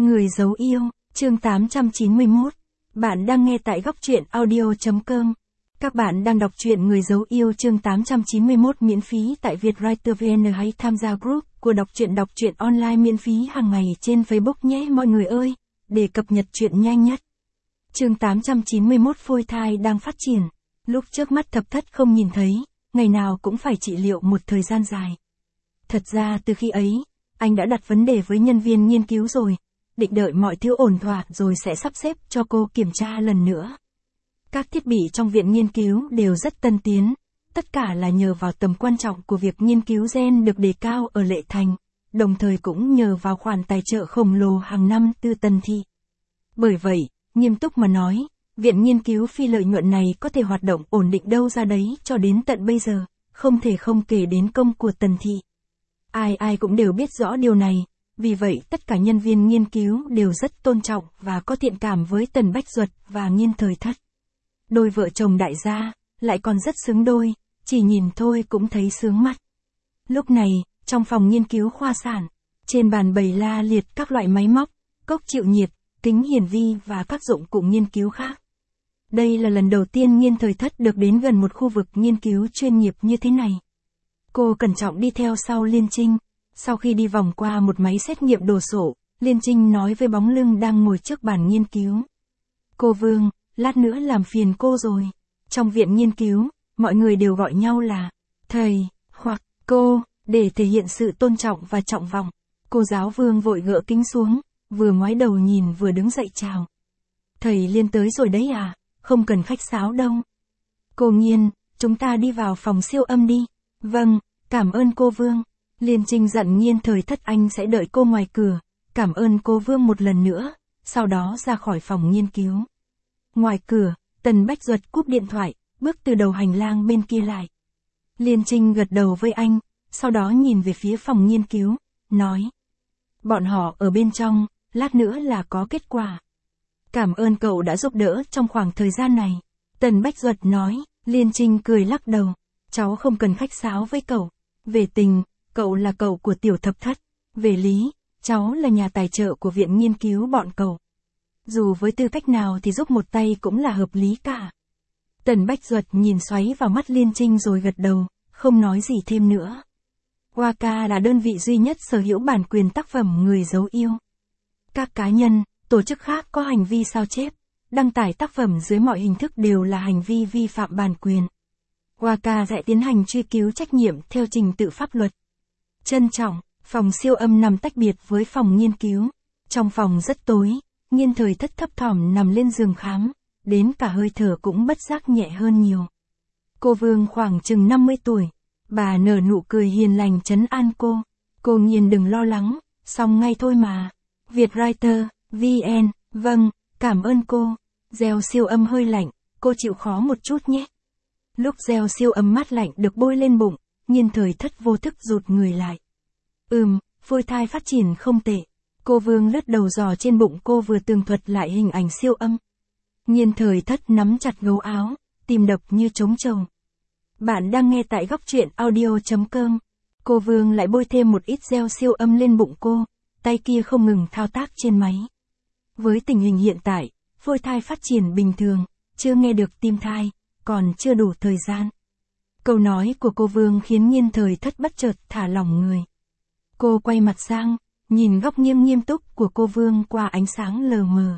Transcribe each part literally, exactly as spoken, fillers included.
Người giấu yêu, chương tám trăm chín mươi mốt. Bạn đang nghe tại góc truyện audio.com. Các bạn đang đọc truyện Người giấu yêu chương tám trăm chín mươi mốt miễn phí tại Vietwriter vê en hay tham gia group của đọc truyện đọc truyện online miễn phí hàng ngày trên Facebook nhé mọi người ơi, để cập nhật truyện nhanh nhất. Chương tám trăm chín mươi mốt phôi thai đang phát triển. Lúc trước mắt thập thất không nhìn thấy, ngày nào cũng phải trị liệu một thời gian dài. Thật ra từ khi ấy, anh đã đặt vấn đề với nhân viên nghiên cứu rồi, định đợi mọi thứ ổn thỏa rồi sẽ sắp xếp cho cô kiểm tra lần nữa. Các thiết bị trong viện nghiên cứu đều rất tân tiến, tất cả là nhờ vào tầm quan trọng của việc nghiên cứu gen được đề cao ở Lệ Thành, đồng thời cũng nhờ vào khoản tài trợ khổng lồ hàng năm từ Tần Thị. Bởi vậy, nghiêm túc mà nói, viện nghiên cứu phi lợi nhuận này có thể hoạt động ổn định đâu ra đấy cho đến tận bây giờ, không thể không kể đến công của Tần Thị. Ai ai cũng đều biết rõ điều này, vì vậy tất cả nhân viên nghiên cứu đều rất tôn trọng và có thiện cảm với Tần Bách Duật và Nghiên Thời Thất. Đôi vợ chồng đại gia, lại còn rất xứng đôi, chỉ nhìn thôi cũng thấy sướng mắt. Lúc này, trong phòng nghiên cứu khoa sản, trên bàn bày la liệt các loại máy móc, cốc chịu nhiệt, kính hiển vi và các dụng cụ nghiên cứu khác. Đây là lần đầu tiên Nghiên Thời Thất được đến gần một khu vực nghiên cứu chuyên nghiệp như thế này. Cô cẩn trọng đi theo sau Liên Trinh. Sau khi đi vòng qua một máy xét nghiệm đồ sộ, Liên Trinh nói với bóng lưng đang ngồi trước bàn nghiên cứu. Cô Vương, lát nữa làm phiền cô rồi. Trong viện nghiên cứu, mọi người đều gọi nhau là thầy, hoặc cô, để thể hiện sự tôn trọng và trọng vọng. Cô giáo Vương vội gỡ kính xuống, vừa ngoái đầu nhìn vừa đứng dậy chào. Thầy Liên tới rồi đấy à, không cần khách sáo đâu. Cô Nghiên, chúng ta đi vào phòng siêu âm đi. Vâng, cảm ơn cô Vương. Liên Trinh dặn Nghiên Thời Thất anh sẽ đợi cô ngoài cửa, cảm ơn cô Vương một lần nữa, sau đó ra khỏi phòng nghiên cứu. Ngoài cửa, Tần Bách Duật cúp điện thoại, bước từ đầu hành lang bên kia lại. Liên Trinh gật đầu với anh, sau đó nhìn về phía phòng nghiên cứu, nói. Bọn họ ở bên trong, lát nữa là có kết quả. Cảm ơn cậu đã giúp đỡ trong khoảng thời gian này. Tần Bách Duật nói. Liên Trinh cười lắc đầu, cháu không cần khách sáo với cậu. Về tình, cậu là cậu của Tiểu Thập Thất. Về lý, cháu là nhà tài trợ của viện nghiên cứu bọn cậu. Dù với tư cách nào thì giúp một tay cũng là hợp lý cả. Tần Bách Duật nhìn xoáy vào mắt Liên Trinh rồi gật đầu, không nói gì thêm nữa. Waka là đơn vị duy nhất sở hữu bản quyền tác phẩm Người giấu yêu. Các cá nhân, tổ chức khác có hành vi sao chép, đăng tải tác phẩm dưới mọi hình thức đều là hành vi vi phạm bản quyền. Waka sẽ tiến hành truy cứu trách nhiệm theo trình tự pháp luật. Trân trọng, phòng siêu âm nằm tách biệt với phòng nghiên cứu. Trong phòng rất tối, Nghiên Thời Thất thấp thỏm nằm lên giường khám, đến cả hơi thở cũng bất giác nhẹ hơn nhiều. Cô Vương khoảng chừng năm mươi tuổi, bà nở nụ cười hiền lành trấn an cô. Cô Nghiên đừng lo lắng, xong ngay thôi mà. Vietwriter, vê en, vâng, cảm ơn cô. Gieo siêu âm hơi lạnh, cô chịu khó một chút nhé. Lúc gieo siêu âm mát lạnh được bôi lên bụng, Nghiên Thời Thất vô thức rụt người lại. Ừm, phôi thai phát triển không tệ. Cô Vương lướt đầu giò trên bụng cô vừa tường thuật lại hình ảnh siêu âm. Nghiên Thời Thất nắm chặt gấu áo, tim đập như trống trầu. Bạn đang nghe tại góc truyện audio.com. Cô Vương lại bôi thêm một ít gel siêu âm lên bụng cô, tay kia không ngừng thao tác trên máy. Với tình hình hiện tại, phôi thai phát triển bình thường, chưa nghe được tim thai, còn chưa đủ thời gian. Câu nói của cô Vương khiến Nghiên Thời Thất bất chợt thả lỏng người. Cô quay mặt sang, nhìn góc nghiêm nghiêm túc của cô Vương qua ánh sáng lờ mờ.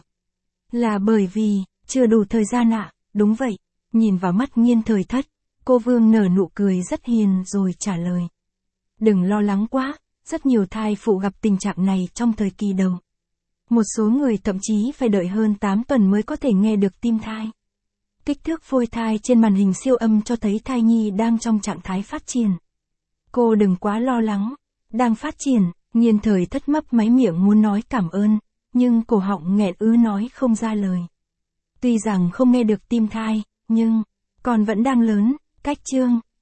Là bởi vì, chưa đủ thời gian ạ, à? Đúng vậy. Nhìn vào mắt Nghiên Thời Thất, cô Vương nở nụ cười rất hiền rồi trả lời. Đừng lo lắng quá, rất nhiều thai phụ gặp tình trạng này trong thời kỳ đầu. Một số người thậm chí phải đợi hơn tám tuần mới có thể nghe được tim thai. Kích thước phôi thai trên màn hình siêu âm cho thấy thai nhi đang trong trạng thái phát triển. Cô đừng quá lo lắng, đang phát triển. Nghiên Thời Thất mấp máy miệng muốn nói cảm ơn, nhưng cổ họng nghẹn ứ nói không ra lời. Tuy rằng không nghe được tim thai, nhưng con vẫn đang lớn. Cách chương